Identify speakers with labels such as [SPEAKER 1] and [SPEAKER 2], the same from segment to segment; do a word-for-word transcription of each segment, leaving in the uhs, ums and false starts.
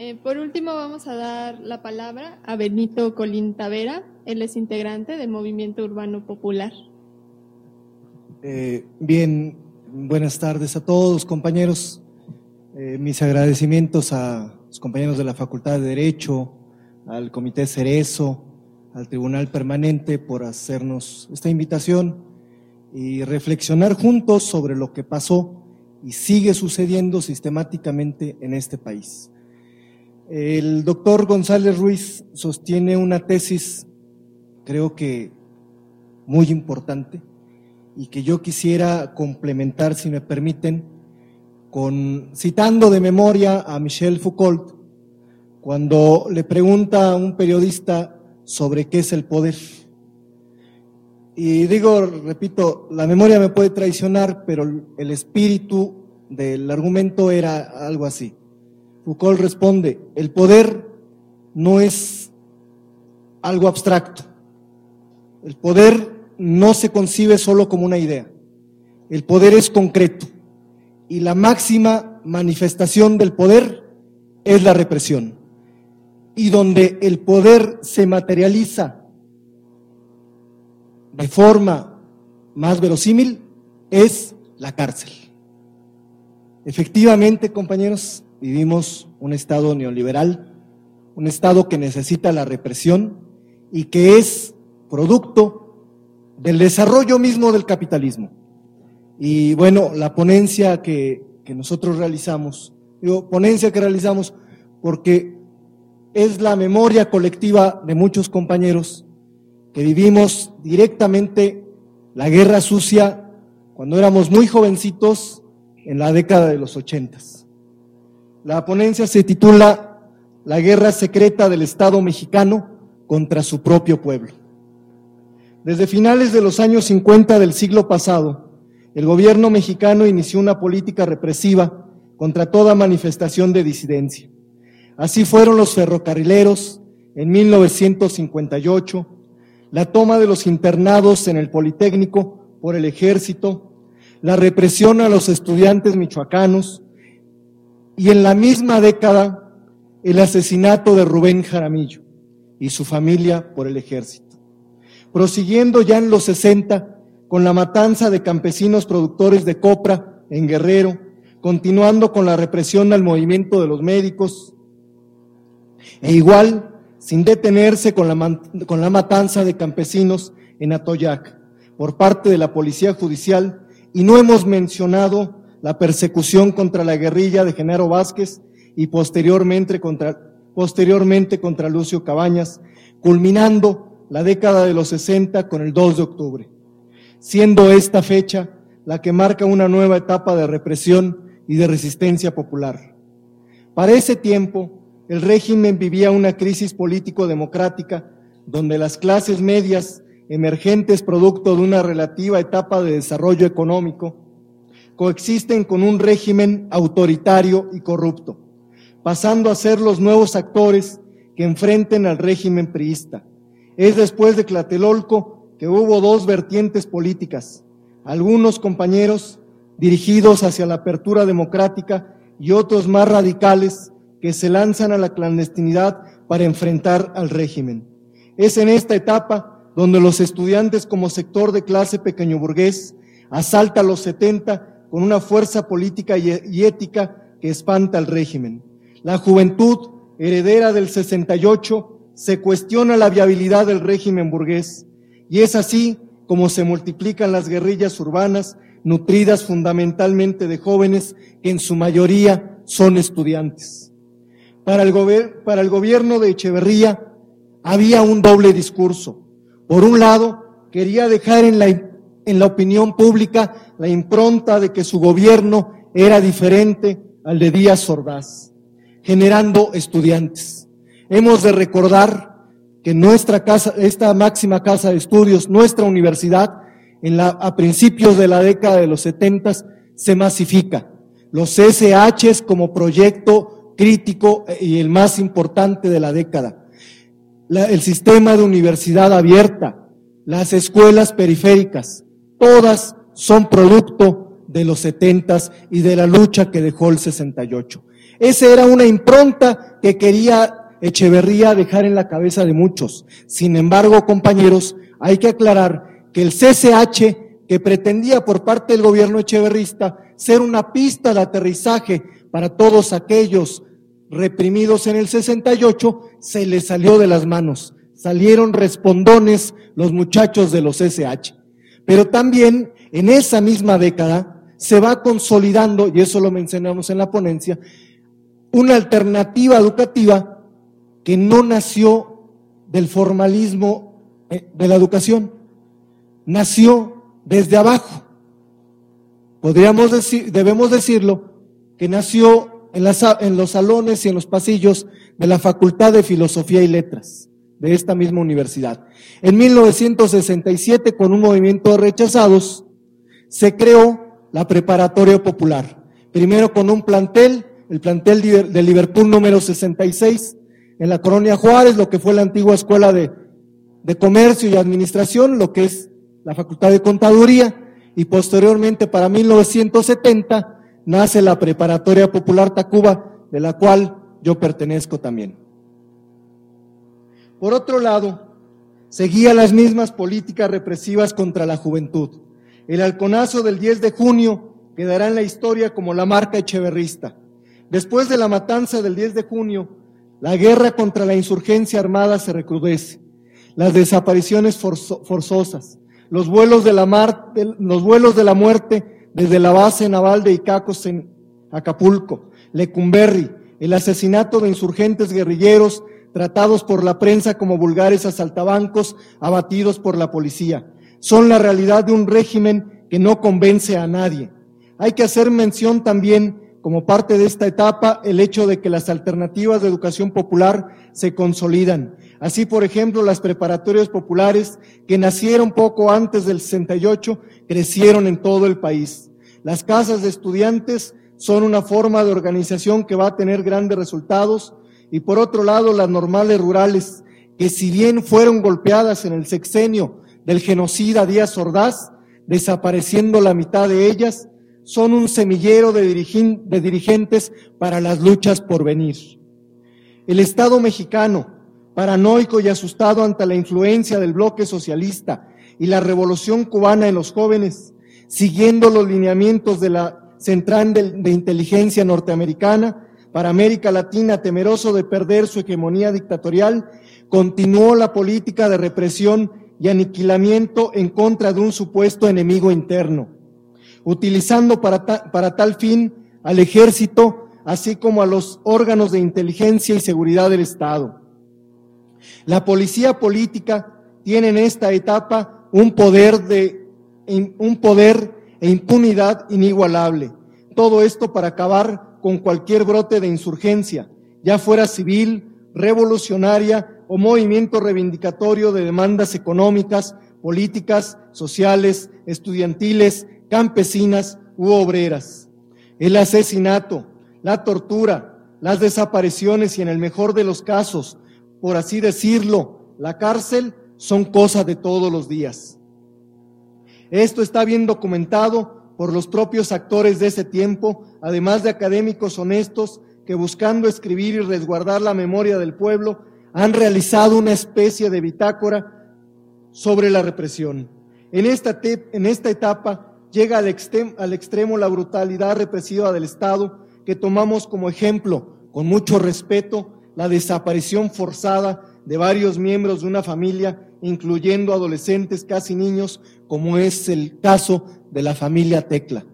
[SPEAKER 1] Eh, por último, vamos a dar la palabra a Benito Colín Tavera. Él es integrante del Movimiento Urbano Popular.
[SPEAKER 2] Eh, bien, buenas tardes a todos, compañeros. Eh, mis agradecimientos a los compañeros de la Facultad de Derecho, al Comité Cerezo, al Tribunal Permanente por hacernos esta invitación y reflexionar juntos sobre lo que pasó y sigue sucediendo sistemáticamente en este país. El doctor González Ruiz sostiene una tesis, creo que muy importante, y que yo quisiera complementar, si me permiten, con citando de memoria a Michel Foucault, cuando le pregunta a un periodista sobre qué es el poder. Y digo, repito, la memoria me puede traicionar, pero el espíritu del argumento era algo así. Foucault responde: el poder no es algo abstracto. El poder no se concibe solo como una idea. El poder es concreto. Y la máxima manifestación del poder es la represión. Y donde el poder se materializa de forma más verosímil es la cárcel. Efectivamente, compañeros, vivimos un Estado neoliberal, un Estado que necesita la represión y que es producto del desarrollo mismo del capitalismo. Y bueno, la ponencia que, que nosotros realizamos, digo, ponencia que realizamos porque es la memoria colectiva de muchos compañeros que vivimos directamente la guerra sucia cuando éramos muy jovencitos en la década de los ochentas. La ponencia se titula La guerra secreta del Estado mexicano contra su propio pueblo. Desde finales de los años cincuenta del siglo pasado, el gobierno mexicano inició una política represiva contra toda manifestación de disidencia. Así fueron los ferrocarrileros en mil novecientos cincuenta y ocho, la toma de los internados en el Politécnico por el Ejército, la represión a los estudiantes michoacanos y en la misma década el asesinato de Rubén Jaramillo y su familia por el Ejército. Prosiguiendo ya en los sesenta con la matanza de campesinos productores de copra en Guerrero, continuando con la represión al movimiento de los médicos, e igual sin detenerse con la, con la matanza de campesinos en Atoyac por parte de la Policía Judicial, y no hemos mencionado la persecución contra la guerrilla de Genaro Vázquez y posteriormente contra, posteriormente contra Lucio Cabañas, culminando la década de los sesenta con el dos de octubre, siendo esta fecha la que marca una nueva etapa de represión y de resistencia popular. Para ese tiempo, el régimen vivía una crisis político-democrática donde las clases medias, emergentes producto de una relativa etapa de desarrollo económico, coexisten con un régimen autoritario y corrupto, pasando a ser los nuevos actores que enfrenten al régimen priista. Es después de Tlatelolco que hubo dos vertientes políticas, algunos compañeros dirigidos hacia la apertura democrática y otros más radicales que se lanzan a la clandestinidad para enfrentar al régimen. Es en esta etapa donde los estudiantes como sector de clase pequeño burgués asalta a los setenta con una fuerza política y ética que espanta al régimen. La juventud, heredera del sesenta y ocho, se cuestiona la viabilidad del régimen burgués, y es así como se multiplican las guerrillas urbanas, nutridas fundamentalmente de jóvenes que en su mayoría son estudiantes. Para el, gober- para el gobierno de Echeverría había un doble discurso. Por un lado, quería dejar en la, en la opinión pública la impronta de que su gobierno era diferente al de Díaz Ordaz, generando estudiantes. Hemos de recordar que nuestra casa, esta máxima casa de estudios, nuestra universidad, en la, a principios de la década de los setentas, se masifica. Los S Hs como proyecto crítico y el más importante de la década. La, el sistema de universidad abierta, las escuelas periféricas, todas son producto de los setentas y de la lucha que dejó el sesenta y ocho. Esa era una impronta que quería Echeverría dejar en la cabeza de muchos. Sin embargo, compañeros, hay que aclarar que el C C H, que pretendía por parte del gobierno echeverrista ser una pista de aterrizaje para todos aquellos reprimidos en el sesenta y ocho, se les salió de las manos. Salieron respondones los muchachos de los C C H. Pero también en esa misma década se va consolidando, y eso lo mencionamos en la ponencia, una alternativa educativa que no nació del formalismo de la educación, nació desde abajo. Podríamos decir, debemos decirlo, que nació en, las, en los salones y en los pasillos de la Facultad de Filosofía y Letras de esta misma universidad. En mil novecientos sesenta y siete, con un movimiento de rechazados, se creó la Preparatoria Popular, primero con un plantel, el plantel de Liverpool número sesenta y seis, en la Colonia Juárez, lo que fue la antigua Escuela de, de Comercio y Administración, lo que es la Facultad de Contaduría, y posteriormente para mil novecientos setenta nace la Preparatoria Popular Tacuba, de la cual yo pertenezco también. Por otro lado, seguía las mismas políticas represivas contra la juventud. El halconazo del diez de junio quedará en la historia como la marca echeverrista. Después de la matanza del diez de junio, la guerra contra la insurgencia armada se recrudece. Las desapariciones forzo, forzosas, los vuelos de la mar, de, los vuelos de la muerte desde la base naval de Icacos en Acapulco, Lecumberri, el asesinato de insurgentes guerrilleros tratados por la prensa como vulgares asaltabancos, abatidos por la policía. Son la realidad de un régimen que no convence a nadie. Hay que hacer mención también, como parte de esta etapa, el hecho de que las alternativas de educación popular se consolidan. Así, por ejemplo, las preparatorias populares, que nacieron poco antes del sesenta y ocho, crecieron en todo el país. Las casas de estudiantes son una forma de organización que va a tener grandes resultados, y por otro lado, las normales rurales, que si bien fueron golpeadas en el sexenio del genocida Díaz Ordaz, desapareciendo la mitad de ellas, son un semillero de, dirigin, de dirigentes para las luchas por venir. El Estado mexicano, paranoico y asustado ante la influencia del bloque socialista y la revolución cubana en los jóvenes, siguiendo los lineamientos de la Central de, de Inteligencia norteamericana, para América Latina, temeroso de perder su hegemonía dictatorial, continuó la política de represión y aniquilamiento en contra de un supuesto enemigo interno, utilizando para, ta, para tal fin al ejército, así como a los órganos de inteligencia y seguridad del Estado. La policía política tiene en esta etapa un poder, de, un poder e impunidad inigualable. Todo esto para acabar con cualquier brote de insurgencia, ya fuera civil, revolucionaria o movimiento reivindicatorio de demandas económicas, políticas, sociales, estudiantiles, campesinas u obreras. El asesinato, la tortura, las desapariciones y, en el mejor de los casos, por así decirlo, la cárcel, son cosas de todos los días. Esto está bien documentado por los propios actores de ese tiempo, además de académicos honestos que, buscando escribir y resguardar la memoria del pueblo, han realizado una especie de bitácora sobre la represión. En esta, te, en esta etapa llega al, extrem, al extremo la brutalidad represiva del Estado, que tomamos como ejemplo, con mucho respeto, la desaparición forzada de varios miembros de una familia, incluyendo adolescentes, casi niños, como es el caso de la familia Tecla.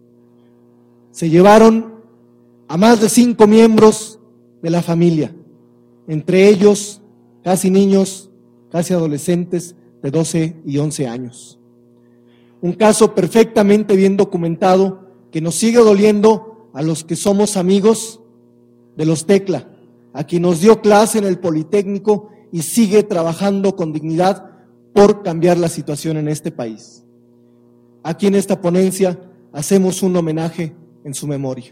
[SPEAKER 2] Se llevaron a más de cinco miembros de la familia, entre ellos casi niños, casi adolescentes de doce y once años. Un caso perfectamente bien documentado que nos sigue doliendo a los que somos amigos de los Tecla, a quien nos dio clase en el Politécnico y sigue trabajando con dignidad por cambiar la situación en este país. Aquí en esta ponencia hacemos un homenaje en su memoria.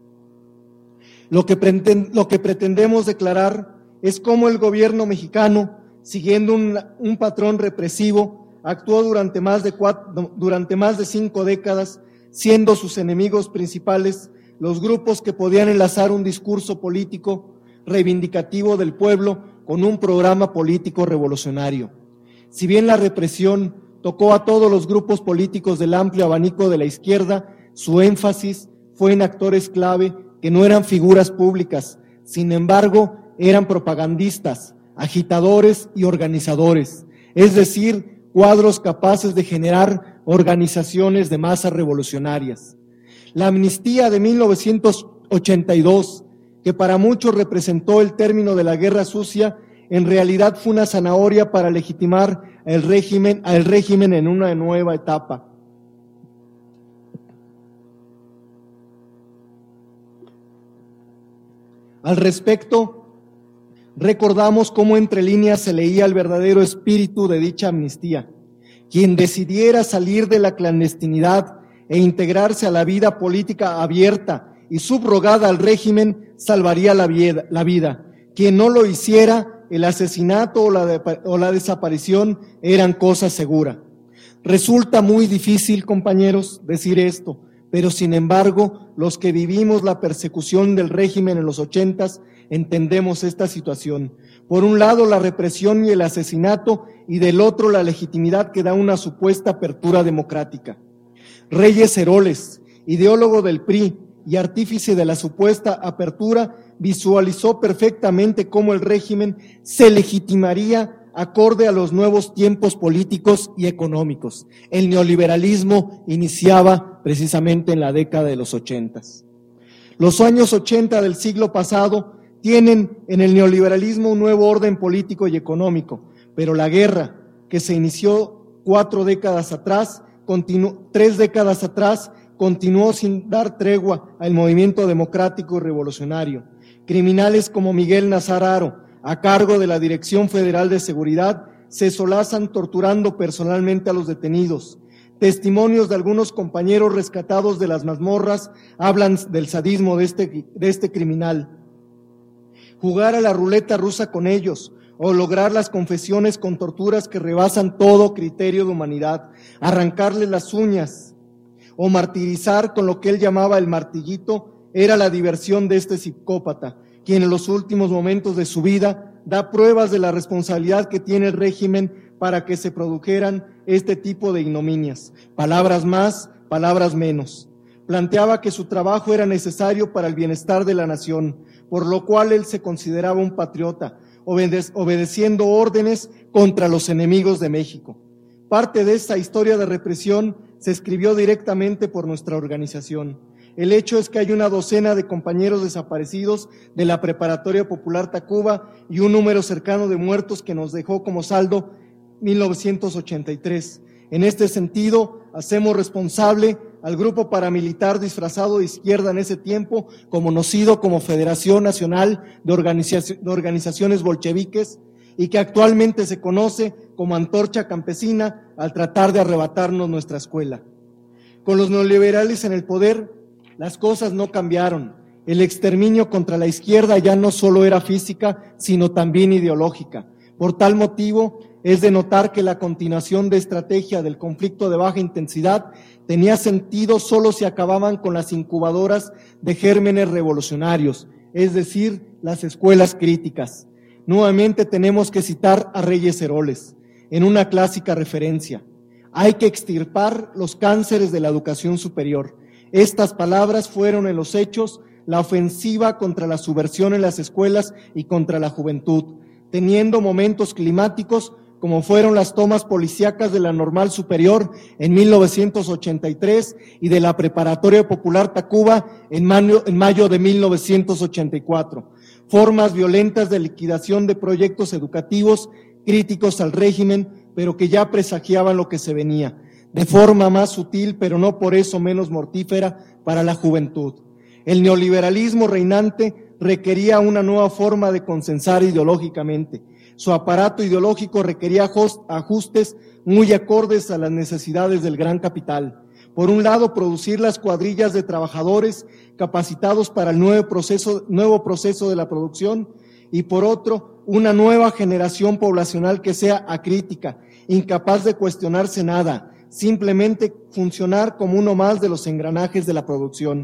[SPEAKER 2] Lo que, pretend, lo que pretendemos declarar es cómo el gobierno mexicano, siguiendo un, un patrón represivo, actuó durante más, de cuatro, durante más de cinco décadas, siendo sus enemigos principales los grupos que podían enlazar un discurso político reivindicativo del pueblo con un programa político revolucionario. Si bien la represión tocó a todos los grupos políticos del amplio abanico de la izquierda, su énfasis fue en actores clave que no eran figuras públicas, sin embargo, eran propagandistas, agitadores y organizadores, es decir, cuadros capaces de generar organizaciones de masas revolucionarias. La amnistía de mil novecientos ochenta y dos, que para muchos representó el término de la guerra sucia, en realidad fue una zanahoria para legitimar el régimen, al régimen en una nueva etapa. Al respecto, recordamos cómo entre líneas se leía el verdadero espíritu de dicha amnistía. Quien decidiera salir de la clandestinidad e integrarse a la vida política abierta y subrogada al régimen, salvaría la vida. La vida. Quien no lo hiciera, el asesinato o la, de, o la desaparición eran cosa segura. Resulta muy difícil, compañeros, decir esto, pero sin embargo, los que vivimos la persecución del régimen en los ochentas, entendemos esta situación. Por un lado, la represión y el asesinato, y del otro, la legitimidad que da una supuesta apertura democrática. Reyes Heroles, ideólogo del P R I y artífice de la supuesta apertura, visualizó perfectamente cómo el régimen se legitimaría acorde a los nuevos tiempos políticos y económicos. El neoliberalismo iniciaba precisamente en la década de los ochentas. Los años ochenta del siglo pasado tienen en el neoliberalismo un nuevo orden político y económico, pero la guerra que se inició cuatro décadas atrás, continuó, tres décadas atrás, continuó sin dar tregua al movimiento democrático y revolucionario. Criminales como Miguel Nazar Haro, a cargo de la Dirección Federal de Seguridad, se solazan torturando personalmente a los detenidos. Testimonios de algunos compañeros rescatados de las mazmorras hablan del sadismo de este, de este criminal. Jugar a la ruleta rusa con ellos, o lograr las confesiones con torturas que rebasan todo criterio de humanidad, arrancarles las uñas, o martirizar con lo que él llamaba el martillito, era la diversión de este psicópata, quien en los últimos momentos de su vida da pruebas de la responsabilidad que tiene el régimen para que se produjeran este tipo de ignominias. Palabras más, palabras menos. Planteaba que su trabajo era necesario para el bienestar de la nación, por lo cual él se consideraba un patriota, obede- obedeciendo órdenes contra los enemigos de México. Parte de esta historia de represión se escribió directamente por nuestra organización. El hecho es que hay una docena de compañeros desaparecidos de la Preparatoria Popular Tacuba y un número cercano de muertos que nos dejó como saldo mil novecientos ochenta y tres. En este sentido, hacemos responsable al grupo paramilitar disfrazado de izquierda en ese tiempo, conocido como Federación Nacional de, Organizaci- de Organizaciones Bolcheviques, y que actualmente se conoce como Antorcha Campesina, al tratar de arrebatarnos nuestra escuela. Con los neoliberales en el poder, las cosas no cambiaron. El exterminio contra la izquierda ya no solo era física, sino también ideológica. Por tal motivo, es de notar que la continuación de estrategia del conflicto de baja intensidad tenía sentido solo si acababan con las incubadoras de gérmenes revolucionarios, es decir, las escuelas críticas. Nuevamente tenemos que citar a Reyes Heroles, en una clásica referencia. Hay que extirpar los cánceres de la educación superior. Estas palabras fueron en los hechos la ofensiva contra la subversión en las escuelas y contra la juventud, teniendo momentos climáticos como fueron las tomas policíacas de la Normal Superior en mil novecientos ochenta y tres y de la Preparatoria Popular Tacuba en mayo, en mayo de mil novecientos ochenta y cuatro. Formas violentas de liquidación de proyectos educativos críticos al régimen, pero que ya presagiaban lo que se venía, de forma más sutil, pero no por eso menos mortífera para la juventud. El neoliberalismo reinante requería una nueva forma de consensar ideológicamente. Su aparato ideológico requería ajustes muy acordes a las necesidades del gran capital. Por un lado, producir las cuadrillas de trabajadores capacitados para el nuevo proceso, nuevo proceso de la producción, y por otro, una nueva generación poblacional que sea acrítica, incapaz de cuestionarse nada, simplemente funcionar como uno más de los engranajes de la producción.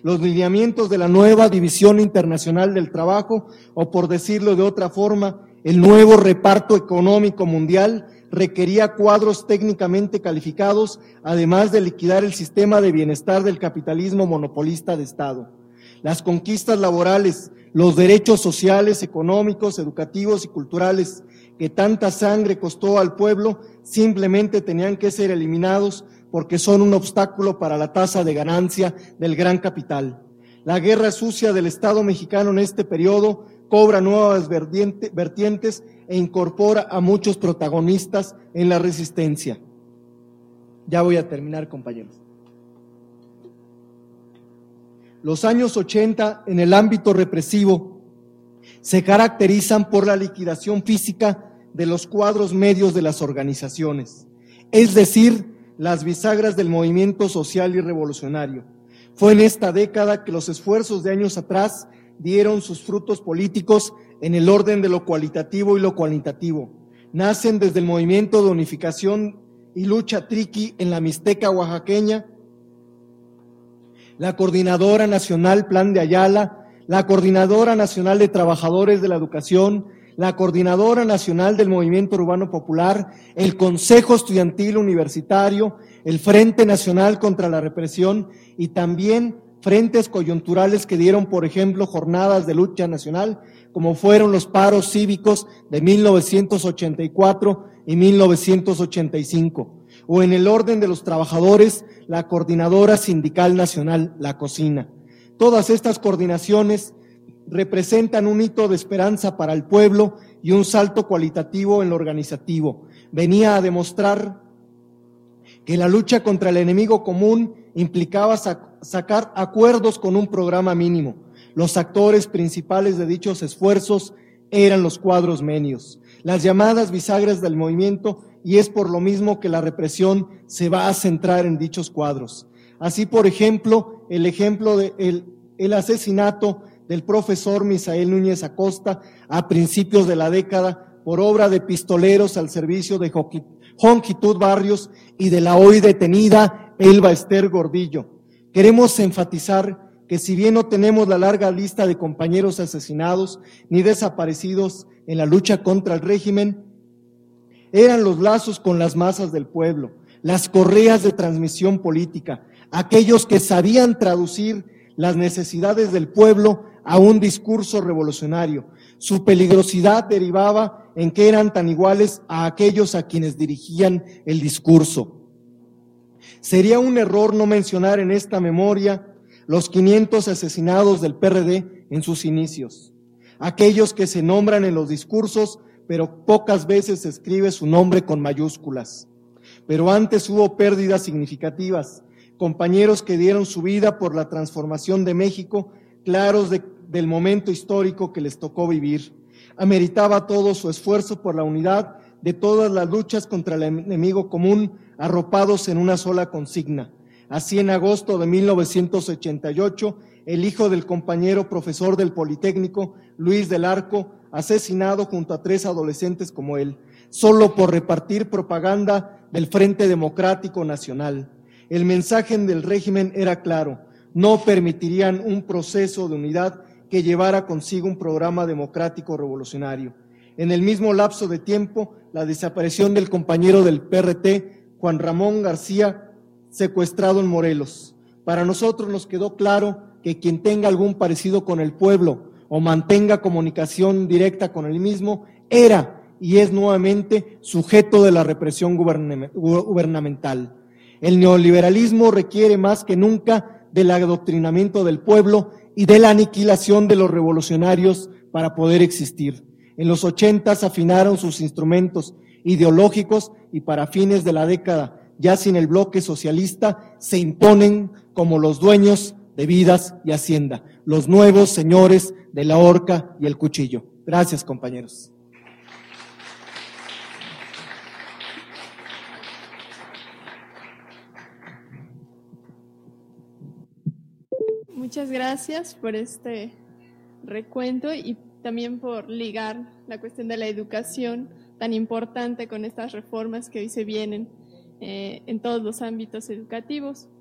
[SPEAKER 2] los lineamientos de la nueva División Internacional del Trabajo, o por decirlo de otra forma, el nuevo reparto económico mundial requería cuadros técnicamente calificados, además de liquidar el sistema de bienestar del capitalismo monopolista de Estado. Las conquistas laborales, los derechos sociales, económicos, educativos y culturales que tanta sangre costó al pueblo, simplemente tenían que ser eliminados porque son un obstáculo para la tasa de ganancia del gran capital. La guerra sucia del Estado mexicano en este periodo cobra nuevas vertientes e incorpora a muchos protagonistas en la resistencia. Ya voy a terminar, compañeros. Los años ochenta en el ámbito represivo se caracterizan por la liquidación física de los cuadros medios de las organizaciones, es decir, las bisagras del movimiento social y revolucionario. Fue en esta década que los esfuerzos de años atrás dieron sus frutos políticos en el orden de lo cualitativo y lo cuantitativo. Nacen desde el movimiento de unificación y lucha triqui en la Mixteca oaxaqueña, la Coordinadora Nacional Plan de Ayala, la Coordinadora Nacional de Trabajadores de la Educación, la Coordinadora Nacional del Movimiento Urbano Popular, el Consejo Estudiantil Universitario, el Frente Nacional contra la Represión y también frentes coyunturales que dieron, por ejemplo, jornadas de lucha nacional, como fueron los paros cívicos de mil novecientos ochenta y cuatro y mil novecientos ochenta y cinco, o en el orden de los trabajadores, la Coordinadora Sindical Nacional, la COSINA. Todas estas coordinaciones representan un hito de esperanza para el pueblo y un salto cualitativo en lo organizativo. Venía a demostrar que la lucha contra el enemigo común implicaba sac- sacar acuerdos con un programa mínimo. Los actores principales de dichos esfuerzos eran los cuadros medios, las llamadas bisagras del movimiento, y es por lo mismo que la represión se va a centrar en dichos cuadros. Así, por ejemplo, el ejemplo de el, el asesinato del profesor Misael Núñez Acosta a principios de la década por obra de pistoleros al servicio de Jonquitud Barrios y de la hoy detenida Elba Ester Gordillo. Queremos enfatizar que si bien no tenemos la larga lista de compañeros asesinados ni desaparecidos en la lucha contra el régimen, eran los lazos con las masas del pueblo, las correas de transmisión política, aquellos que sabían traducir las necesidades del pueblo a un discurso revolucionario. Su peligrosidad derivaba en que eran tan iguales a aquellos a quienes dirigían el discurso. Sería un error no mencionar en esta memoria los quinientos asesinados del P R D en sus inicios, aquellos que se nombran en los discursos, pero pocas veces se escribe su nombre con mayúsculas. Pero antes hubo pérdidas significativas, compañeros que dieron su vida por la transformación de México, claros de, del momento histórico que les tocó vivir. Ameritaba todo su esfuerzo por la unidad de todas las luchas contra el enemigo común, arropados en una sola consigna. Así, en agosto de mil novecientos ochenta y ocho, el hijo del compañero profesor del Politécnico, Luis del Arco, asesinado junto a tres adolescentes como él, solo por repartir propaganda del Frente Democrático Nacional. El mensaje del régimen era claro: no permitirían un proceso de unidad que llevara consigo un programa democrático revolucionario. En el mismo lapso de tiempo, la desaparición del compañero del P R T, Juan Ramón García, secuestrado en Morelos. Para nosotros nos quedó claro que quien tenga algún parecido con el pueblo o mantenga comunicación directa con el mismo, era y es nuevamente sujeto de la represión gubernamental. El neoliberalismo requiere más que nunca del adoctrinamiento del pueblo y de la aniquilación de los revolucionarios para poder existir. En los ochentas afinaron sus instrumentos ideológicos y para fines de la década, ya sin el bloque socialista, se imponen como los dueños de vidas y hacienda, los nuevos señores de la horca y el cuchillo. Gracias, compañeros.
[SPEAKER 1] Muchas gracias por este recuento y también por ligar la cuestión de la educación tan importante con estas reformas que hoy se vienen eh, en todos los ámbitos educativos.